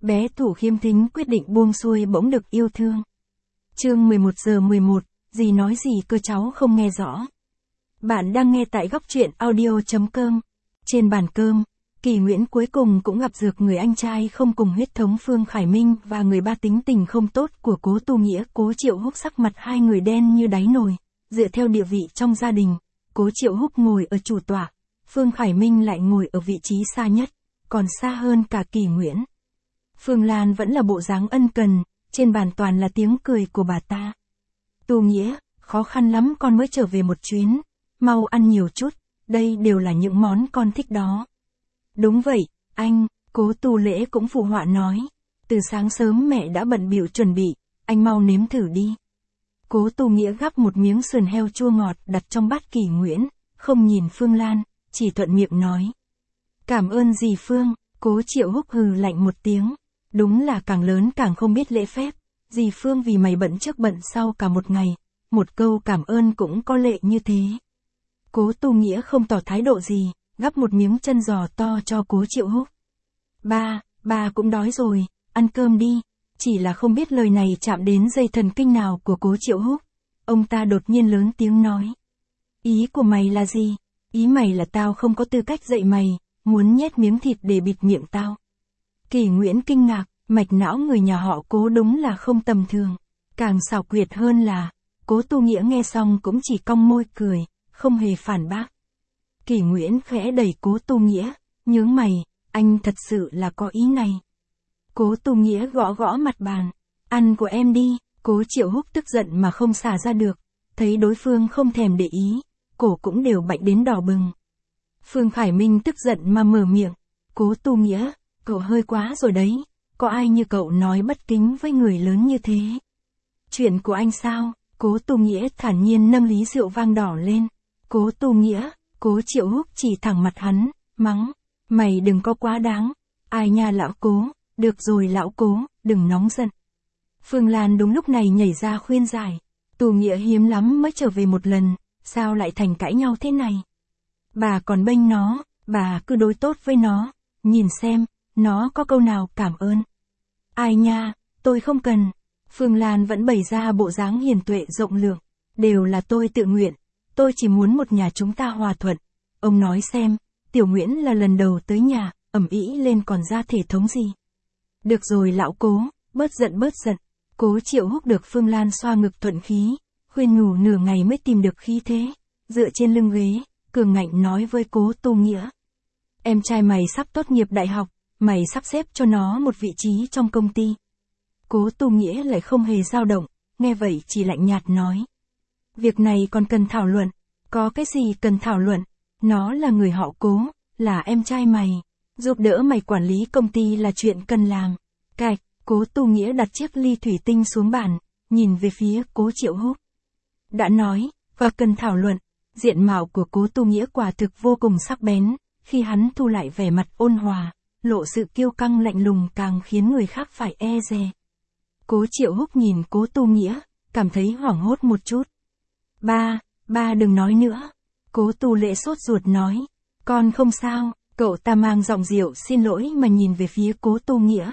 Bé Thủ khiêm thính quyết định buông xuôi bỗng được yêu thương. Chương 11:11, dì nói gì cơ cháu không nghe rõ. Bạn đang nghe tại góc truyện audio.com. Trên bàn cơm, Kỳ Nguyễn cuối cùng cũng gặp được người anh trai không cùng huyết thống Phương Khải Minh và người ba tính tình không tốt của Cố Tu Nghĩa. Cố Triệu Húc sắc mặt hai người đen như đáy nồi. Dựa theo địa vị trong gia đình, Cố Triệu Húc ngồi ở chủ tọa, Phương Khải Minh lại ngồi ở vị trí xa nhất, còn xa hơn cả Kỳ Nguyễn. Phương Lan vẫn là bộ dáng ân cần, trên bàn toàn là tiếng cười của bà ta. Tu Nghĩa, khó khăn lắm con mới trở về một chuyến, mau ăn nhiều chút, đây đều là những món con thích đó. Đúng vậy, anh, Cố Tu Lễ cũng phụ họa nói. Từ sáng sớm mẹ đã bận bịu chuẩn bị, anh mau nếm thử đi. Cố Tu Nghĩa gắp một miếng sườn heo chua ngọt đặt trong bát Kỳ Nguyễn, không nhìn Phương Lan, chỉ thuận miệng nói. Cảm ơn dì Phương. Cố Triệu Húc hừ lạnh một tiếng. Đúng là càng lớn càng không biết lễ phép. Dì Phương vì mày bận trước bận sau cả một ngày, một câu cảm ơn cũng có lệ như thế. Cố Tu Nghĩa không tỏ thái độ gì, gắp một miếng chân giò to cho Cố Triệu Húc. Ba cũng đói rồi, ăn cơm đi. Chỉ là không biết lời này chạm đến dây thần kinh nào của Cố Triệu Húc. Ông ta đột nhiên lớn tiếng nói. Ý của mày là gì? Ý mày là tao không có tư cách dạy mày, muốn nhét miếng thịt để bịt miệng tao. Kỳ Nguyễn kinh ngạc, mạch não người nhà họ Cố đúng là không tầm thường. Càng xảo quyệt hơn là, Cố Tu Nghĩa nghe xong cũng chỉ cong môi cười, không hề phản bác. Kỳ Nguyễn khẽ đẩy Cố Tu Nghĩa, nhướng mày, anh thật sự là có ý này. Cố Tu Nghĩa gõ gõ mặt bàn, ăn của em đi. Cố Triệu Húc tức giận mà không xả ra được, thấy đối phương không thèm để ý, cổ cũng đều bạnh đến đỏ bừng. Phương Khải Minh tức giận mà mở miệng, Cố Tu Nghĩa, cậu hơi quá rồi đấy, có ai như cậu nói bất kính với người lớn như thế? Chuyện của anh sao? Cố Tu Nghĩa thản nhiên nâng ly rượu vang đỏ lên. Cố Tu Nghĩa, Cố Triệu Húc chỉ thẳng mặt hắn, mắng, mày đừng có quá đáng. Ai nha lão Cố, được rồi lão Cố, đừng nóng giận. Phương Lan đúng lúc này nhảy ra khuyên giải, Tu Nghĩa hiếm lắm mới trở về một lần, sao lại thành cãi nhau thế này? Bà còn bênh nó, bà cứ đối tốt với nó, nhìn xem, nó có câu nào cảm ơn. Ai nha, tôi không cần. Phương Lan vẫn bày ra bộ dáng hiền tuệ rộng lượng, đều là tôi tự nguyện, tôi chỉ muốn một nhà chúng ta hòa thuận. Ông nói xem, Tiểu Nguyễn là lần đầu tới nhà, ầm ĩ lên còn ra thể thống gì. Được rồi lão Cố, bớt giận. Cố Triệu Húc được Phương Lan xoa ngực thuận khí, khuyên nhủ nửa ngày mới tìm được khí thế, dựa trên lưng ghế, cường ngạnh nói với Cố Tu Nghĩa. Em trai mày sắp tốt nghiệp đại học, mày sắp xếp cho nó một vị trí trong công ty. Cố Tu Nghĩa lại không hề dao động, nghe vậy chỉ lạnh nhạt nói. Việc này còn cần thảo luận, có cái gì cần thảo luận, nó là người họ Cố, là em trai mày, giúp đỡ mày quản lý công ty là chuyện cần làm. Cạch, Cố Tu Nghĩa đặt chiếc ly thủy tinh xuống bàn, nhìn về phía Cố Triệu Húc. Đã nói, và cần thảo luận, diện mạo của Cố Tu Nghĩa quả thực vô cùng sắc bén, khi hắn thu lại vẻ mặt ôn hòa, lộ sự kiêu căng lạnh lùng càng khiến người khác phải e dè. Cố Triệu Húc nhìn Cố Tu Nghĩa, cảm thấy hoảng hốt một chút. Ba đừng nói nữa. Cố Tu Lễ sốt ruột nói. Con không sao, cậu ta mang giọng dịu xin lỗi mà nhìn về phía Cố Tu Nghĩa.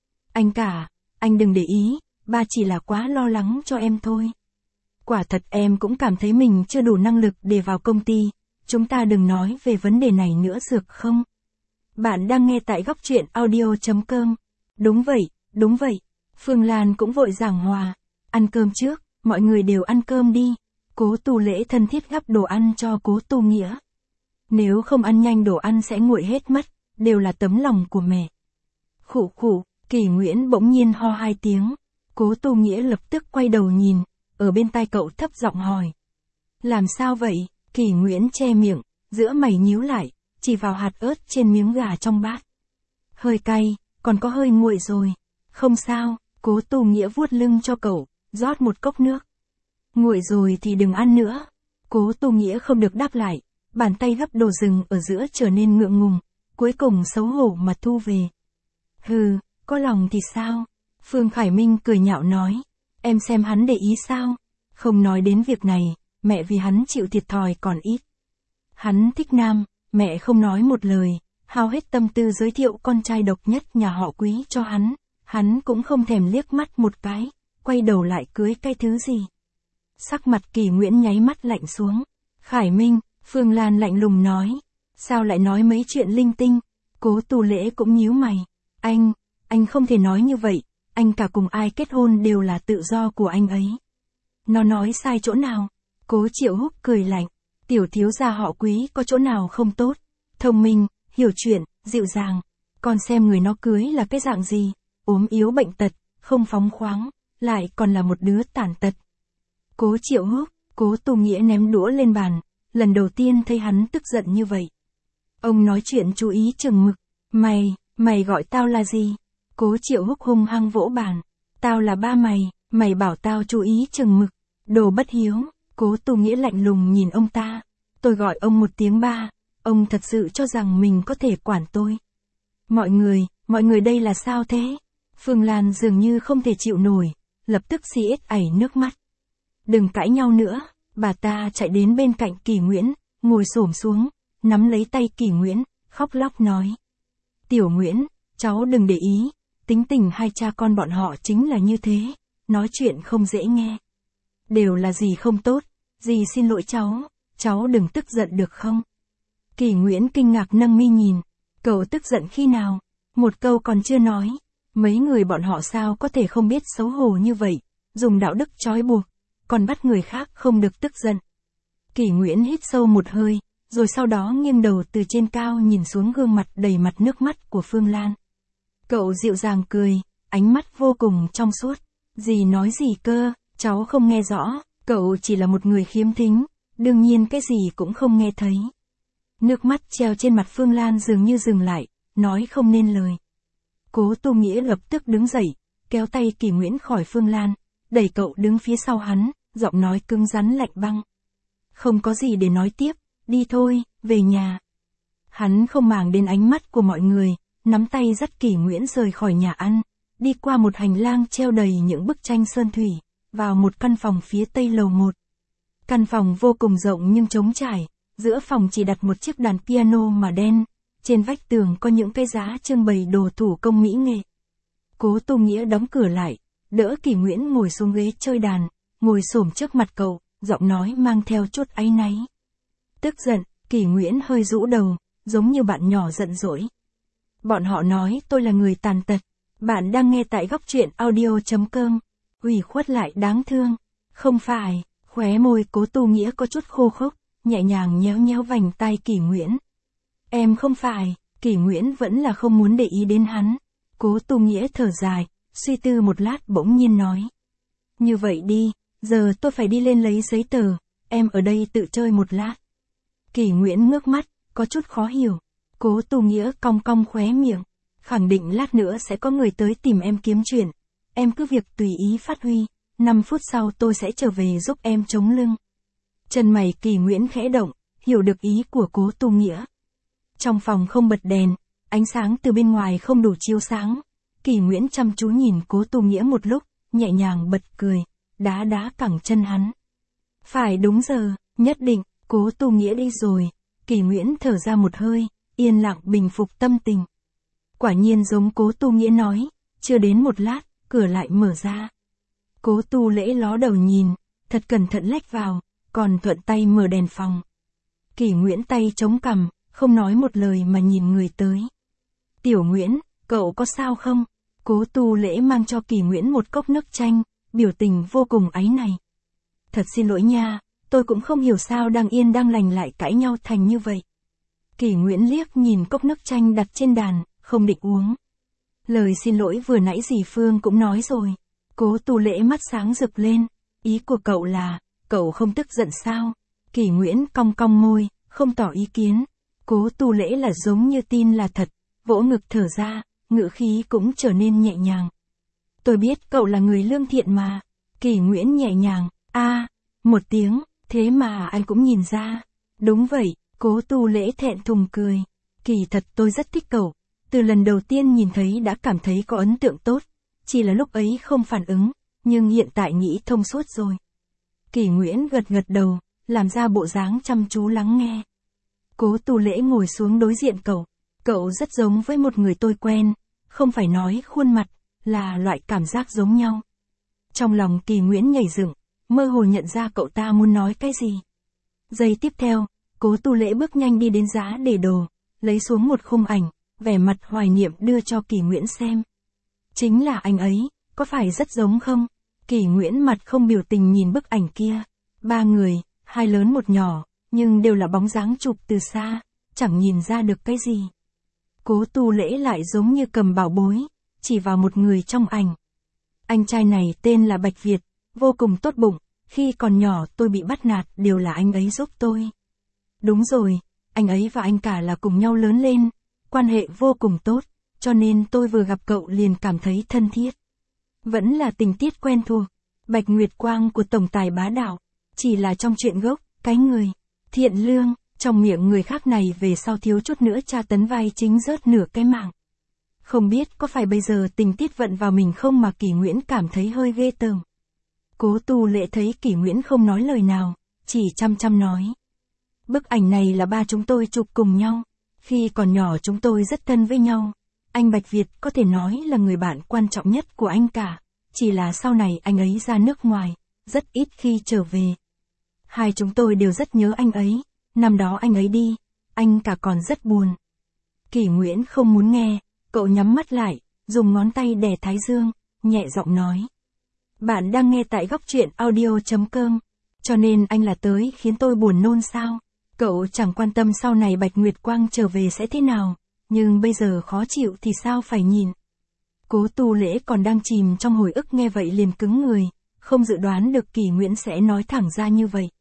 Anh đừng để ý, ba chỉ là quá lo lắng cho em thôi. Quả thật em cũng cảm thấy mình chưa đủ năng lực để vào công ty, chúng ta đừng nói về vấn đề này nữa được không? Bạn đang nghe tại góc truyện audio.com. Đúng vậy. Phương Lan cũng vội giảng hòa. Ăn cơm trước, mọi người đều ăn cơm đi. Cố Tu Lễ thân thiết gắp đồ ăn cho Cố Tu Nghĩa. Nếu không ăn nhanh đồ ăn sẽ nguội hết mất, đều là tấm lòng của mẹ. Khụ, Kỳ Nguyễn bỗng nhiên ho 2 tiếng. Cố Tu Nghĩa lập tức quay đầu nhìn, ở bên tai cậu thấp giọng hỏi. Làm sao vậy? Kỳ Nguyễn che miệng, giữa mày nhíu lại, chỉ vào hạt ớt trên miếng gà trong bát. Hơi cay, còn có hơi nguội rồi. Không sao, Cố Tu Nghĩa vuốt lưng cho cậu, rót một cốc nước. Nguội rồi thì đừng ăn nữa. Cố Tu Nghĩa không được đáp lại, bàn tay gắp đồ rừng ở giữa trở nên ngượng ngùng, cuối cùng xấu hổ mà thu về. Hừ, có lòng thì sao? Phương Khải Minh cười nhạo nói. Em xem hắn để ý sao? Không nói đến việc này, mẹ vì hắn chịu thiệt thòi còn ít. Hắn thích nam, mẹ không nói một lời, hao hết tâm tư giới thiệu con trai độc nhất nhà họ Quý cho hắn cũng không thèm liếc mắt một cái, quay đầu lại cưới cái thứ gì. Sắc mặt Kỳ Nguyễn nháy mắt lạnh xuống. Khải Minh, Phương Lan lạnh lùng nói. Sao lại nói mấy chuyện linh tinh? Cố Tu Lễ cũng nhíu mày. Anh không thể nói như vậy, anh cả cùng ai kết hôn đều là tự do của anh ấy. Nó nói sai chỗ nào? Cố Triệu Húc cười lạnh. Tiểu thiếu gia họ Quý có chỗ nào không tốt? Thông minh, hiểu chuyện, dịu dàng. Còn xem người nó cưới là cái dạng gì? Ốm yếu bệnh tật, không phóng khoáng, lại còn là một đứa tàn tật. Cố Triệu Húc, Cố Tu Nghĩa ném đũa lên bàn, lần đầu tiên thấy hắn tức giận như vậy. Ông nói chuyện chú ý chừng mực. Mày gọi tao là gì? Cố Triệu Húc hung hăng vỗ bàn. Tao là ba mày bảo tao chú ý chừng mực. Đồ bất hiếu. Cố Tu Nghĩa lạnh lùng nhìn ông ta. Tôi gọi ông một tiếng ba, ông thật sự cho rằng mình có thể quản tôi. Mọi người đây là sao thế? Phương Lan dường như không thể chịu nổi, lập tức xiết ảy nước mắt. Đừng cãi nhau nữa, bà ta chạy đến bên cạnh Kỳ Nguyễn, ngồi xổm xuống, nắm lấy tay Kỳ Nguyễn, khóc lóc nói. Tiểu Nguyễn, cháu đừng để ý, tính tình hai cha con bọn họ chính là như thế, nói chuyện không dễ nghe. Đều là dì không tốt, dì xin lỗi cháu đừng tức giận được không? Kỳ Nguyễn kinh ngạc nâng mi nhìn, cậu tức giận khi nào? Một câu còn chưa nói, mấy người bọn họ sao có thể không biết xấu hổ như vậy, dùng đạo đức trói buộc, còn bắt người khác không được tức giận. Kỳ Nguyễn hít sâu một hơi, rồi sau đó nghiêng đầu từ trên cao nhìn xuống gương mặt đầy mặt nước mắt của Phương Lan. Cậu dịu dàng cười, ánh mắt vô cùng trong suốt. Dì nói gì cơ, cháu không nghe rõ, cậu chỉ là một người khiếm thính, đương nhiên cái gì cũng không nghe thấy. Nước mắt treo trên mặt Phương Lan dường như dừng lại, nói không nên lời. Cố Tu Nghĩa lập tức đứng dậy, kéo tay Kỳ Nguyễn khỏi Phương Lan, đẩy cậu đứng phía sau hắn, giọng nói cứng rắn lạnh băng. Không có gì để nói tiếp, đi thôi, về nhà. Hắn không màng đến ánh mắt của mọi người, nắm tay dắt Kỳ Nguyễn rời khỏi nhà ăn, đi qua một hành lang treo đầy những bức tranh sơn thủy, vào một căn phòng phía tây lầu 1. Căn phòng vô cùng rộng nhưng trống trải, giữa phòng chỉ đặt một chiếc đàn piano mà đen, trên vách tường có những cái giá trưng bày đồ thủ công mỹ nghệ. Cố Tu Nghĩa đóng cửa lại, đỡ Kỳ Nguyễn ngồi xuống ghế chơi đàn, ngồi xổm trước mặt cậu, giọng nói mang theo chút áy náy. Tức giận, Kỳ Nguyễn hơi rũ đầu, giống như bạn nhỏ giận dỗi. Bọn họ nói tôi là người tàn tật. Bạn đang nghe tại góc truyện audio.com. Ủy khuất lại đáng thương. Không phải, khóe môi Cố Tu Nghĩa có chút khô khốc, nhẹ nhàng nhéo nhéo vành tai Kỳ Nguyễn. Em không phải, Kỳ Nguyễn vẫn là không muốn để ý đến hắn. Cố Tu Nghĩa thở dài, suy tư một lát bỗng nhiên nói. Như vậy đi, giờ tôi phải đi lên lấy giấy tờ, em ở đây tự chơi một lát. Kỳ Nguyễn ngước mắt, có chút khó hiểu. Cố Tu Nghĩa cong cong khóe miệng, khẳng định lát nữa sẽ có người tới tìm em kiếm chuyện. Em cứ việc tùy ý phát huy, 5 phút sau tôi sẽ trở về giúp em chống lưng. Chân mày Kỳ Nguyễn khẽ động, hiểu được ý của Cố Tu Nghĩa. Trong phòng không bật đèn, ánh sáng từ bên ngoài không đủ chiếu sáng. Kỳ Nguyễn chăm chú nhìn Cố Tu Nghĩa một lúc, nhẹ nhàng bật cười, đá đá cẳng chân hắn. Phải đúng giờ, nhất định, Cố Tu Nghĩa đi rồi. Kỳ Nguyễn thở ra một hơi, yên lặng bình phục tâm tình. Quả nhiên giống Cố Tu Nghĩa nói, chưa đến một lát, cửa lại mở ra. Cố Tu Lễ ló đầu nhìn, thật cẩn thận lách vào, còn thuận tay mở đèn phòng. Kỳ Nguyễn tay chống cằm, không nói một lời mà nhìn người tới. Tiểu Nguyễn, cậu có sao không? Cố Tu Lễ mang cho Kỳ Nguyễn một cốc nước chanh, biểu tình vô cùng áy náy. Thật xin lỗi nha, tôi cũng không hiểu sao đang yên đang lành lại cãi nhau thành như vậy. Kỳ Nguyễn liếc nhìn cốc nước chanh đặt trên đàn, không định uống. Lời xin lỗi vừa nãy dì Phương cũng nói rồi. Cố Tu Lễ mắt sáng rực lên, ý của cậu là, cậu không tức giận sao? Kỳ Nguyễn cong cong môi, không tỏ ý kiến. Cố Tu Lễ là giống như tin là thật, vỗ ngực thở ra, ngữ khí cũng trở nên nhẹ nhàng. Tôi biết cậu là người lương thiện mà. Kỳ Nguyễn nhẹ nhàng, một tiếng, thế mà anh cũng nhìn ra. Đúng vậy, Cố Tu Lễ thẹn thùng cười. Kỳ thật tôi rất thích cậu, từ lần đầu tiên nhìn thấy đã cảm thấy có ấn tượng tốt, chỉ là lúc ấy không phản ứng, nhưng hiện tại nghĩ thông suốt rồi. Kỳ Nguyễn gật gật đầu, làm ra bộ dáng chăm chú lắng nghe. Cố Tu Lễ ngồi xuống đối diện cậu Cậu rất giống với một người tôi quen, không phải nói khuôn mặt, là loại cảm giác giống nhau. Trong lòng Kỳ Nguyễn nhảy dựng, mơ hồ nhận ra cậu ta muốn nói cái gì. Giây tiếp theo, Cố Tu Lễ bước nhanh đi đến giá để đồ, lấy xuống một khung ảnh, vẻ mặt hoài niệm đưa cho Kỳ Nguyễn xem. Chính là anh ấy, có phải rất giống không? Kỳ Nguyễn mặt không biểu tình nhìn bức ảnh kia. 3 người, 2 lớn 1 nhỏ, nhưng đều là bóng dáng chụp từ xa, chẳng nhìn ra được cái gì. Cố Tu Lễ lại giống như cầm bảo bối, chỉ vào một người trong ảnh. Anh trai này tên là Bạch Việt, vô cùng tốt bụng, khi còn nhỏ tôi bị bắt nạt đều là anh ấy giúp tôi. Đúng rồi, anh ấy và anh cả là cùng nhau lớn lên, quan hệ vô cùng tốt, cho nên tôi vừa gặp cậu liền cảm thấy thân thiết. Vẫn là tình tiết quen thuộc, Bạch Nguyệt Quang của tổng tài bá đạo, chỉ là trong chuyện gốc, cái người thiện lương, trong miệng người khác này về sau thiếu chút nữa tra tấn vai chính rớt nửa cái mạng. Không biết có phải bây giờ tình tiết vận vào mình không mà Kỳ Nguyễn cảm thấy hơi ghê tởm. Cố Tu Lễ thấy Kỳ Nguyễn không nói lời nào, chỉ chăm chăm nói. Bức ảnh này là ba chúng tôi chụp cùng nhau, khi còn nhỏ chúng tôi rất thân với nhau. Anh Bạch Việt có thể nói là người bạn quan trọng nhất của anh cả, chỉ là sau này anh ấy ra nước ngoài, rất ít khi trở về. Hai chúng tôi đều rất nhớ anh ấy, năm đó anh ấy đi, anh cả còn rất buồn. Kỳ Nguyễn không muốn nghe, cậu nhắm mắt lại, dùng ngón tay đè thái dương, nhẹ giọng nói. Bạn đang nghe tại góc truyện audio.com, cho nên anh là tới khiến tôi buồn nôn sao? Cậu chẳng quan tâm sau này Bạch Nguyệt Quang trở về sẽ thế nào, nhưng bây giờ khó chịu thì sao phải nhìn. Cố Tu Lễ còn đang chìm trong hồi ức nghe vậy liền cứng người, không dự đoán được Kỳ Nguyễn sẽ nói thẳng ra như vậy.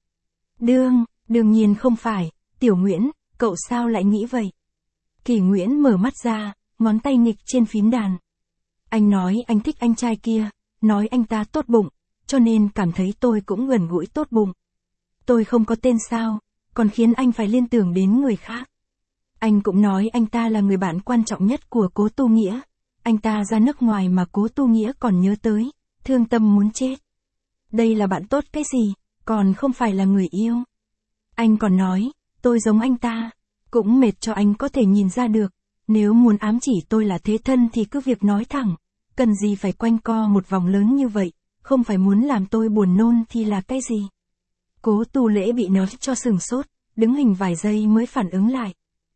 Đương nhiên không phải, Tiểu Nguyễn, cậu sao lại nghĩ vậy? Kỳ Nguyễn mở mắt ra, ngón tay nghịch trên phím đàn. Anh nói anh thích anh trai kia, nói anh ta tốt bụng, cho nên cảm thấy tôi cũng gần gũi tốt bụng. Tôi không có tên sao, còn khiến anh phải liên tưởng đến người khác. Anh cũng nói anh ta là người bạn quan trọng nhất của Cố Tu Nghĩa. Anh ta ra nước ngoài mà Cố Tu Nghĩa còn nhớ tới, thương tâm muốn chết. Đây là bạn tốt cái gì, còn không phải là người yêu. Anh còn nói, tôi giống anh ta, cũng mệt cho anh có thể nhìn ra được. Nếu muốn ám chỉ tôi là thế thân thì cứ việc nói thẳng, cần gì phải quanh co một vòng lớn như vậy, không phải muốn làm tôi buồn nôn thì là cái gì. Cố Tu Lễ bị nói cho sừng sốt, đứng hình vài giây mới phản ứng lại.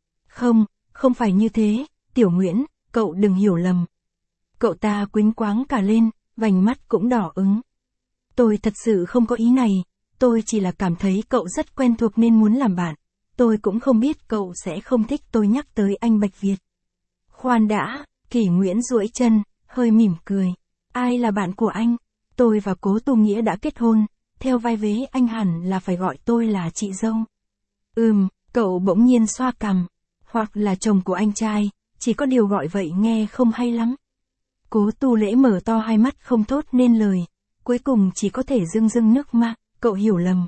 Không phải như thế, Tiểu Nguyễn, cậu đừng hiểu lầm. Cậu ta quĩnh quáng cả lên, vành mắt cũng đỏ ửng. Tôi thật sự không có ý này, tôi chỉ là cảm thấy cậu rất quen thuộc nên muốn làm bạn. Tôi cũng không biết cậu sẽ không thích tôi nhắc tới anh Bạch Việt. Khoan đã, Kỳ Nguyễn duỗi chân, hơi mỉm cười. Ai là bạn của anh? Tôi và Cố Tu Nghĩa đã kết hôn, theo vai vế anh hẳn là phải gọi tôi là chị dâu. Cậu bỗng nhiên xoa cằm. Hoặc là chồng của anh trai, chỉ có điều gọi vậy nghe không hay lắm. Cố Tu Lễ mở to hai mắt không thốt nên lời, cuối cùng chỉ có thể rưng nước mắt, cậu hiểu lầm.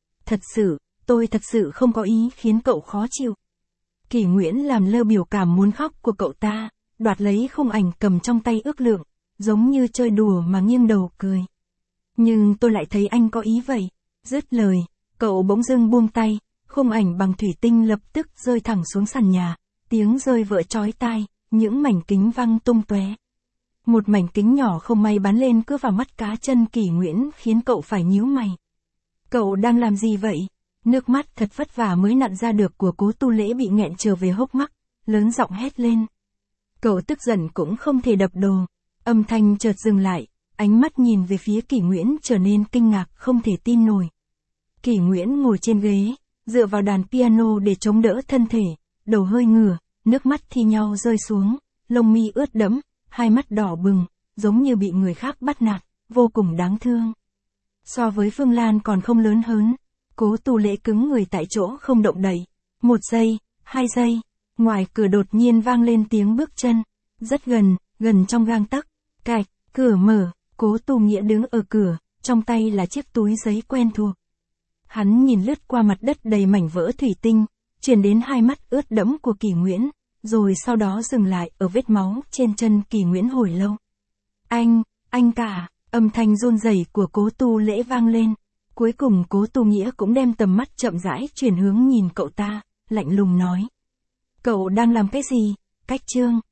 Tôi thật sự không có ý khiến cậu khó chịu. Kỳ Nguyễn làm lơ biểu cảm muốn khóc của cậu ta, đoạt lấy khung ảnh cầm trong tay ước lượng, giống như chơi đùa mà nghiêng đầu cười. Nhưng tôi lại thấy anh có ý vậy. Dứt lời, cậu bỗng dưng buông tay, khung ảnh bằng thủy tinh lập tức rơi thẳng xuống sàn nhà, tiếng rơi vỡ chói tai, những mảnh kính văng tung tóe. Một mảnh kính nhỏ không may bắn lên cứ vào mắt cá chân Kỳ Nguyễn khiến cậu phải nhíu mày. Cậu đang làm gì vậy? Nước mắt thật vất vả mới nặn ra được của Cố Tu Lễ bị nghẹn trở về hốc mắt, lớn giọng hét lên. Cậu tức giận cũng không thể đập đồ, âm thanh chợt dừng lại, ánh mắt nhìn về phía Kỳ Nguyễn trở nên kinh ngạc không thể tin nổi. Kỳ Nguyễn ngồi trên ghế, dựa vào đàn piano để chống đỡ thân thể, đầu hơi ngửa, nước mắt thi nhau rơi xuống, lông mi ướt đẫm, hai mắt đỏ bừng, giống như bị người khác bắt nạt, vô cùng đáng thương. So với Phương Lan còn không lớn hơn. Cố Tu Lễ cứng người tại chỗ không động đậy. 1 giây, 2 giây, ngoài cửa đột nhiên vang lên tiếng bước chân, rất gần trong gang tấc. Cạch, cửa mở, Cố Tu Nghĩa đứng ở cửa, trong tay là chiếc túi giấy quen thuộc. Hắn nhìn lướt qua mặt đất đầy mảnh vỡ thủy tinh, truyền đến hai mắt ướt đẫm của Kỳ Nguyễn, rồi sau đó dừng lại ở vết máu trên chân Kỳ Nguyễn hồi lâu. Anh cả, âm thanh run rẩy của Cố Tu Lễ vang lên. Cuối cùng Cố Tu Nghĩa cũng đem tầm mắt chậm rãi chuyển hướng nhìn cậu ta, lạnh lùng nói. Cậu đang làm cái gì? Cách chương.